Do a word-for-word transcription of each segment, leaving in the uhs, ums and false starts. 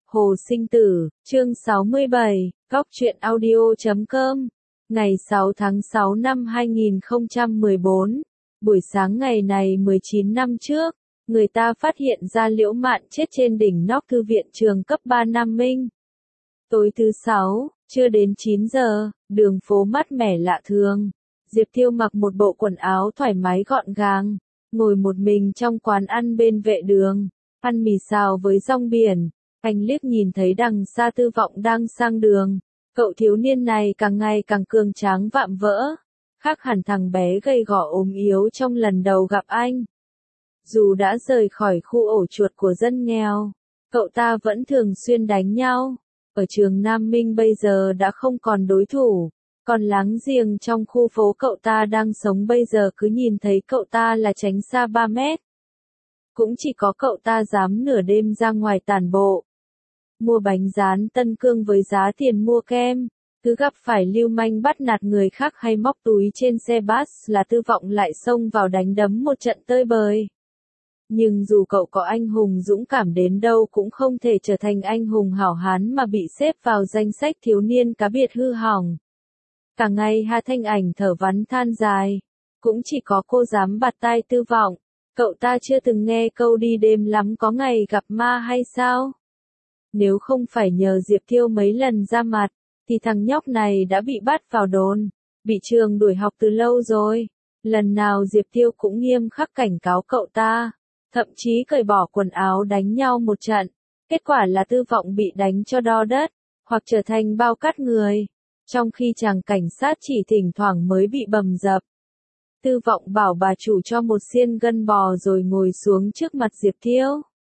Hồ Sinh Tử, chương sáu mươi bảy, góc truyện audio chấm com, ngày sáu tháng sáu năm hai nghìn không trăm mười bốn, buổi sáng ngày này mười chín năm trước, người ta phát hiện ra Liễu Mạn chết trên đỉnh nóc thư viện trường cấp ba Nam Minh. Tối thứ sáu, chưa đến chín giờ, đường phố mát mẻ lạ thường. Diệp Thiêu mặc một bộ quần áo thoải mái gọn gàng, ngồi một mình trong quán ăn bên vệ đường, ăn mì xào với rong biển. Anh liếc nhìn thấy đằng xa Tư Vọng đang sang đường, cậu thiếu niên này càng ngày càng cường tráng vạm vỡ, khác hẳn thằng bé gầy gò ốm yếu trong lần đầu gặp anh. Dù đã rời khỏi khu ổ chuột của dân nghèo, cậu ta vẫn thường xuyên đánh nhau. Ở trường Nam Minh bây giờ đã không còn đối thủ, còn láng giềng trong khu phố cậu ta đang sống bây giờ cứ nhìn thấy cậu ta là tránh xa ba mét. Cũng chỉ có cậu ta dám nửa đêm ra ngoài tản bộ, mua bánh rán Tân Cương với giá tiền mua kem, cứ gặp phải lưu manh bắt nạt người khác hay móc túi trên xe bus là Tư Vọng lại xông vào đánh đấm một trận tơi bời. Nhưng dù cậu có anh hùng dũng cảm đến đâu cũng không thể trở thành anh hùng hảo hán mà bị xếp vào danh sách thiếu niên cá biệt hư hỏng. Cả ngày Hà Thanh Ảnh thở vắn than dài, cũng chỉ có cô dám bạt tai Tư Vọng. Cậu ta chưa từng nghe câu đi đêm lắm có ngày gặp ma hay sao? Nếu không phải nhờ Diệp Thiêu mấy lần ra mặt, thì thằng nhóc này đã bị bắt vào đồn, bị trường đuổi học từ lâu rồi. Lần nào Diệp Thiêu cũng nghiêm khắc cảnh cáo cậu ta, thậm chí cởi bỏ quần áo đánh nhau một trận. Kết quả là Tư Vọng bị đánh cho đo đất, hoặc trở thành bao cát người, trong khi chàng cảnh sát chỉ thỉnh thoảng mới bị bầm dập. Tư Vọng bảo bà chủ cho một xiên gân bò rồi ngồi xuống trước mặt Diệp Thiêu.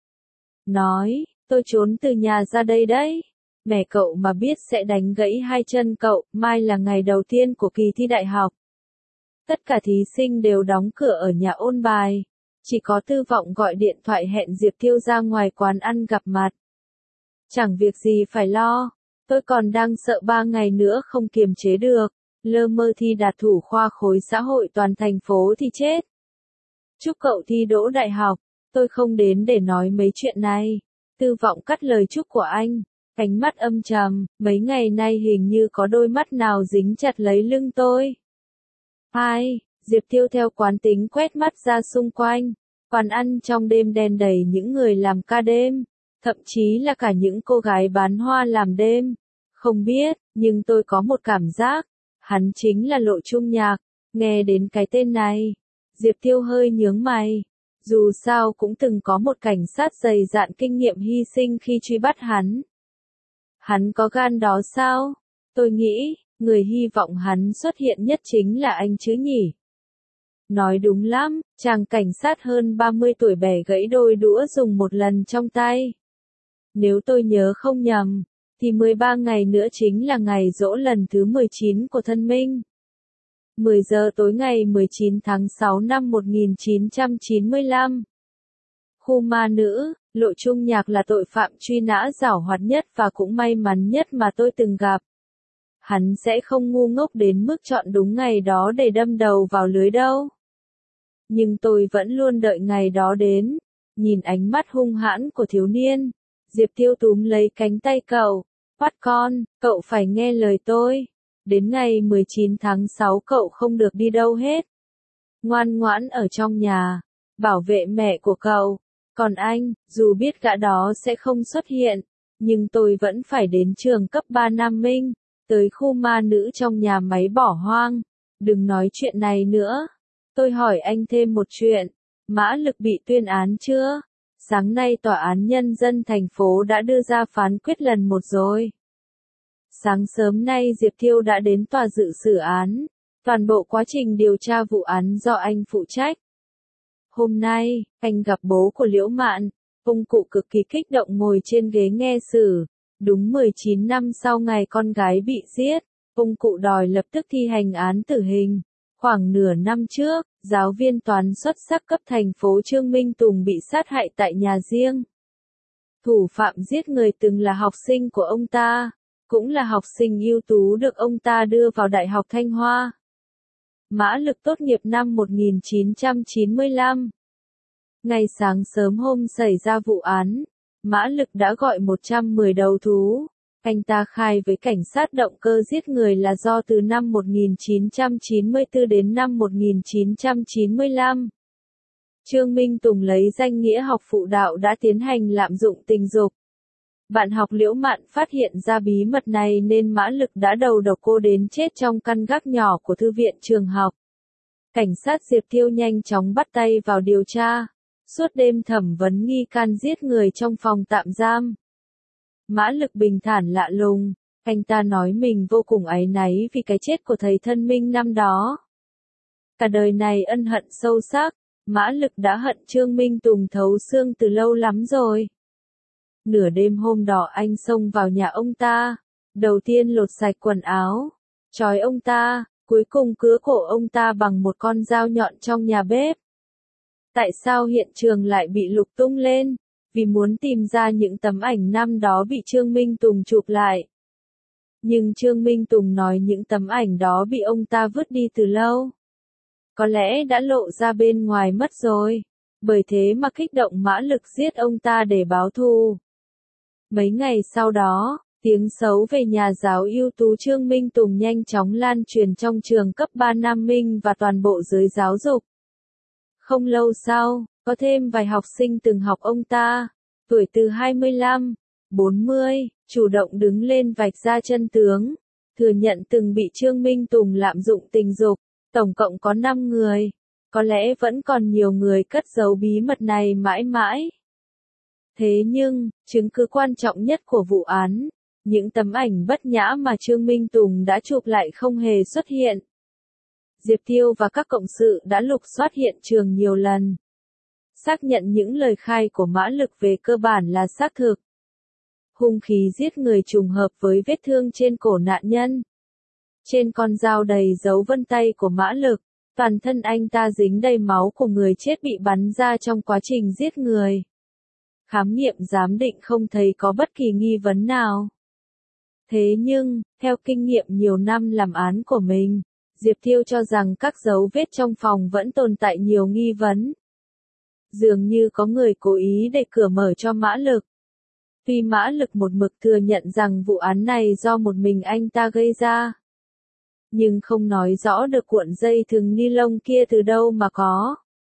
Nói, tôi trốn từ nhà ra đây đấy. Mẹ cậu mà biết sẽ đánh gãy hai chân cậu, mai là ngày đầu tiên của kỳ thi đại học. Tất cả thí sinh đều đóng cửa ở nhà ôn bài. Chỉ có Tư Vọng gọi điện thoại hẹn Diệp Thiêu ra ngoài quán ăn gặp mặt. Chẳng việc gì phải lo, tôi còn đang sợ ba ngày nữa không kiềm chế được, lơ mơ thi đạt thủ khoa khối xã hội toàn thành phố thì chết. Chúc cậu thi đỗ đại học, tôi không đến để nói mấy chuyện này. Tư Vọng cắt lời chúc của anh, ánh mắt âm trầm, mấy ngày nay hình như có đôi mắt nào dính chặt lấy lưng tôi. Hai, Diệp Thiêu theo quán tính quét mắt ra xung quanh, quán ăn trong đêm đen đầy những người làm ca đêm, thậm chí là cả những cô gái bán hoa làm đêm. Không biết, nhưng tôi có một cảm giác, hắn chính là Lộ Trung Nhạc. Nghe đến cái tên này, Diệp Thiêu hơi nhướng mày. Dù sao cũng từng có một cảnh sát dày dạn kinh nghiệm hy sinh khi truy bắt hắn. Hắn có gan đó sao? Tôi nghĩ, người hy vọng hắn xuất hiện nhất chính là anh chứ nhỉ? Nói đúng lắm, chàng cảnh sát hơn ba mươi tuổi bẻ gãy đôi đũa dùng một lần trong tay. Nếu tôi nhớ không nhầm, thì mười ba ngày nữa chính là ngày giỗ lần thứ mười chín của Thân Minh. mười giờ tối ngày mười chín tháng sáu năm một nghìn chín trăm chín mươi lăm. Khu ma nữ, Lộ Trung Nhạc là tội phạm truy nã giảo hoạt nhất và cũng may mắn nhất mà tôi từng gặp. Hắn sẽ không ngu ngốc đến mức chọn đúng ngày đó để đâm đầu vào lưới đâu. Nhưng tôi vẫn luôn đợi ngày đó đến. Nhìn ánh mắt hung hãn của thiếu niên, Diệp Thiêu túm lấy cánh tay cậu. Bắt con, cậu phải nghe lời tôi. Đến ngày mười chín tháng sáu cậu không được đi đâu hết. Ngoan ngoãn ở trong nhà, bảo vệ mẹ của cậu. Còn anh, dù biết gã đó sẽ không xuất hiện, nhưng tôi vẫn phải đến trường cấp ba Nam Minh, tới khu ma nữ trong nhà máy bỏ hoang. Đừng nói chuyện này nữa. Tôi hỏi anh thêm một chuyện, Mã Lực bị tuyên án chưa? Sáng nay Tòa án Nhân dân thành phố đã đưa ra phán quyết lần một rồi. Sáng sớm nay Diệp Thiêu đã đến tòa dự xử án, toàn bộ quá trình điều tra vụ án do anh phụ trách. Hôm nay, anh gặp bố của Liễu Mạn, ông cụ cực kỳ kích động ngồi trên ghế nghe xử. Đúng mười chín năm sau ngày con gái bị giết, ông cụ đòi lập tức thi hành án tử hình. Khoảng nửa năm trước, giáo viên toán xuất sắc cấp thành phố Trương Minh Tùng bị sát hại tại nhà riêng. Thủ phạm giết người từng là học sinh của ông ta, cũng là học sinh ưu tú được ông ta đưa vào Đại học Thanh Hoa. Mã Lực tốt nghiệp năm một nghìn chín trăm chín mươi lăm. Ngày sáng sớm hôm xảy ra vụ án, Mã Lực đã gọi một trăm mười đầu thú. Anh ta khai với cảnh sát động cơ giết người là do từ năm một nghìn chín trăm chín mươi tư đến năm một nghìn chín trăm chín mươi lăm. Trương Minh Tùng lấy danh nghĩa học phụ đạo đã tiến hành lạm dụng tình dục. Bạn học Liễu Mạn phát hiện ra bí mật này nên Mã Lực đã đầu độc cô đến chết trong căn gác nhỏ của thư viện trường học. Cảnh sát Diệp Thiêu nhanh chóng bắt tay vào điều tra. Suốt đêm thẩm vấn nghi can giết người trong phòng tạm giam. Mã Lực bình thản lạ lùng, anh ta nói mình vô cùng áy náy vì cái chết của thầy thân Minh năm đó. Cả đời này ân hận sâu sắc, Mã Lực đã hận Trương Minh Tùng thấu xương từ lâu lắm rồi. Nửa đêm hôm đó anh xông vào nhà ông ta, đầu tiên lột sạch quần áo, trói ông ta, cuối cùng cứa cổ ông ta bằng một con dao nhọn trong nhà bếp. Tại sao hiện trường lại bị lục tung lên? Vì muốn tìm ra những tấm ảnh năm đó bị Trương Minh Tùng chụp lại. Nhưng Trương Minh Tùng nói những tấm ảnh đó bị ông ta vứt đi từ lâu. Có lẽ đã lộ ra bên ngoài mất rồi. Bởi thế mà kích động Mã Lực giết ông ta để báo thù. Mấy ngày sau đó, tiếng xấu về nhà giáo ưu tú Trương Minh Tùng nhanh chóng lan truyền trong trường cấp ba Nam Minh và toàn bộ giới giáo dục. Không lâu sau, có thêm vài học sinh từng học ông ta, tuổi từ hai mươi lăm, bốn mươi, chủ động đứng lên vạch ra chân tướng, thừa nhận từng bị Trương Minh Tùng lạm dụng tình dục, tổng cộng có năm người. Có lẽ vẫn còn nhiều người cất giấu bí mật này mãi mãi. Thế nhưng, chứng cứ quan trọng nhất của vụ án, những tấm ảnh bất nhã mà Trương Minh Tùng đã chụp lại không hề xuất hiện. Diệp Thiêu và các cộng sự đã lục soát hiện trường nhiều lần. Xác nhận những lời khai của Mã Lực về cơ bản là xác thực. Hung khí giết người trùng hợp với vết thương trên cổ nạn nhân. Trên con dao đầy dấu vân tay của Mã Lực, toàn thân anh ta dính đầy máu của người chết bị bắn ra trong quá trình giết người. Khám nghiệm giám định không thấy có bất kỳ nghi vấn nào. Thế nhưng, theo kinh nghiệm nhiều năm làm án của mình, Diệp Thiêu cho rằng các dấu vết trong phòng vẫn tồn tại nhiều nghi vấn. Dường như có người cố ý để cửa mở cho Mã Lực. Tuy Mã Lực một mực thừa nhận rằng vụ án này do một mình anh ta gây ra, nhưng không nói rõ được cuộn dây thừng ni lông kia từ đâu mà có.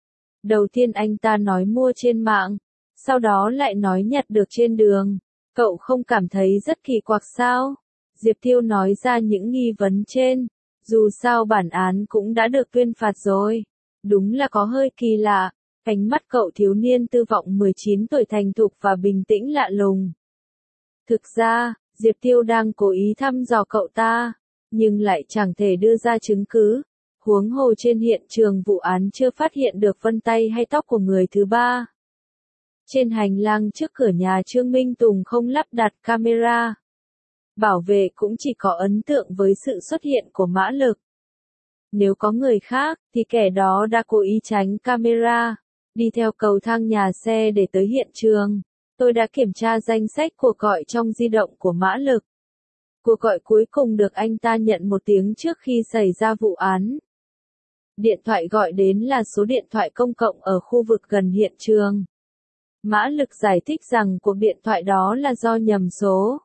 Đầu tiên anh ta nói mua trên mạng, sau đó lại nói nhặt được trên đường. Cậu không cảm thấy rất kỳ quặc sao? Diệp Thiêu nói ra những nghi vấn trên. Dù sao bản án cũng đã được tuyên phạt rồi. Đúng là có hơi kỳ lạ. Ánh mắt cậu thiếu niên tư vọng mười chín tuổi thành thục và bình tĩnh lạ lùng. Thực ra, Diệp Thiêu đang cố ý thăm dò cậu ta, nhưng lại chẳng thể đưa ra chứng cứ. Huống hồ trên hiện trường vụ án chưa phát hiện được vân tay hay tóc của người thứ ba. Trên hành lang trước cửa nhà Trương Minh Tùng không lắp đặt camera. Bảo vệ cũng chỉ có ấn tượng với sự xuất hiện của Mã Lực. Nếu có người khác, thì kẻ đó đã cố ý tránh camera, đi theo cầu thang nhà xe để tới hiện trường. Tôi đã kiểm tra danh sách cuộc gọi trong di động của Mã Lực. Cuộc gọi cuối cùng được anh ta nhận một tiếng trước khi xảy ra vụ án. Điện thoại gọi đến là số điện thoại công cộng ở khu vực gần hiện trường. Mã Lực giải thích rằng cuộc điện thoại đó là do nhầm số.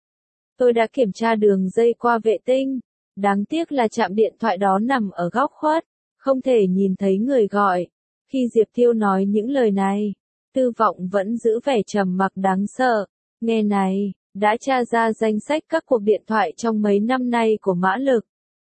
Tôi đã kiểm tra đường dây qua vệ tinh. Đáng tiếc là trạm điện thoại đó nằm ở góc khuất, không thể nhìn thấy người gọi. Khi Diệp Thiêu nói những lời này, Tư Vọng vẫn giữ vẻ trầm mặc đáng sợ. Nghe này, đã tra ra danh sách các cuộc điện thoại trong mấy năm nay của Mã Lực.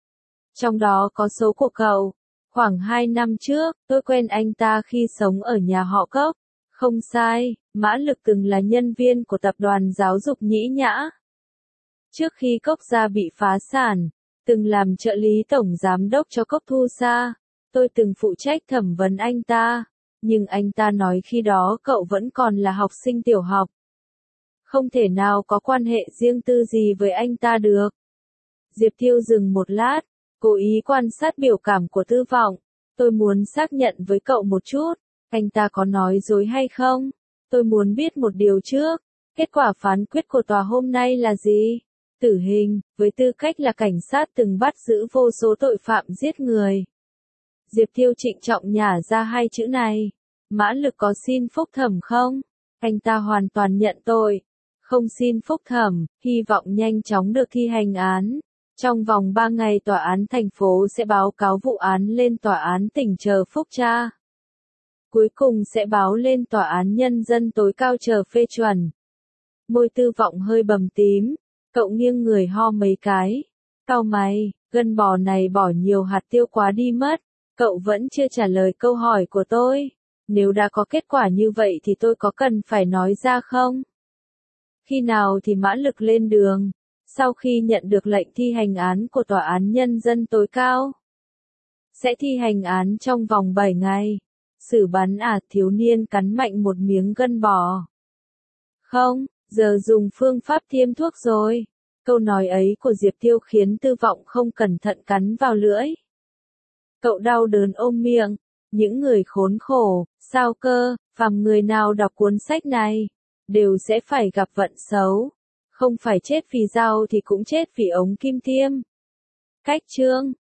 Trong đó có số của cậu. Khoảng hai năm trước, tôi quen anh ta khi sống ở nhà họ Cốc. Không sai, Mã Lực từng là nhân viên của tập đoàn giáo dục Nhĩ Nhã. Trước khi Cốc Gia bị phá sản, từng làm trợ lý tổng giám đốc cho Cốc Thu Sa, tôi từng phụ trách thẩm vấn anh ta, nhưng anh ta nói khi đó cậu vẫn còn là học sinh tiểu học. Không thể nào có quan hệ riêng tư gì với anh ta được. Diệp Thiêu dừng một lát, cố ý quan sát biểu cảm của Tư Vọng. Tôi muốn xác nhận với cậu một chút, anh ta có nói dối hay không? Tôi muốn biết một điều trước, kết quả phán quyết của tòa hôm nay là gì? Tử hình, với tư cách là cảnh sát từng bắt giữ vô số tội phạm giết người. Diệp Thiêu trịnh trọng nhả ra hai chữ này. Mã Lực có xin phúc thẩm không? Anh ta hoàn toàn nhận tội, không xin phúc thẩm, hy vọng nhanh chóng được thi hành án. Trong vòng ba ngày tòa án thành phố sẽ báo cáo vụ án lên tòa án tỉnh chờ phúc tra. Cuối cùng sẽ báo lên tòa án nhân dân tối cao chờ phê chuẩn. Môi Tư Vọng hơi bầm tím, cậu nghiêng người ho mấy cái. Cau mày, gân bò này bỏ nhiều hạt tiêu quá đi mất. Cậu vẫn chưa trả lời câu hỏi của tôi. Nếu đã có kết quả như vậy thì tôi có cần phải nói ra không? Khi nào thì mã lực lên đường? Sau khi nhận được lệnh thi hành án của tòa án nhân dân tối cao, sẽ thi hành án trong vòng bảy ngày. Xử bắn à? Thiếu niên cắn mạnh một miếng gân bò. Không, giờ dùng phương pháp tiêm thuốc rồi. Câu nói ấy của Diệp Tiêu khiến Tư Vọng không cẩn thận cắn vào lưỡi. Cậu đau đớn ôm miệng. Những người khốn khổ, sao cơ, phàm người nào đọc cuốn sách này, đều sẽ phải gặp vận xấu. Không phải chết vì dao thì cũng chết vì ống kim tiêm. Cách chương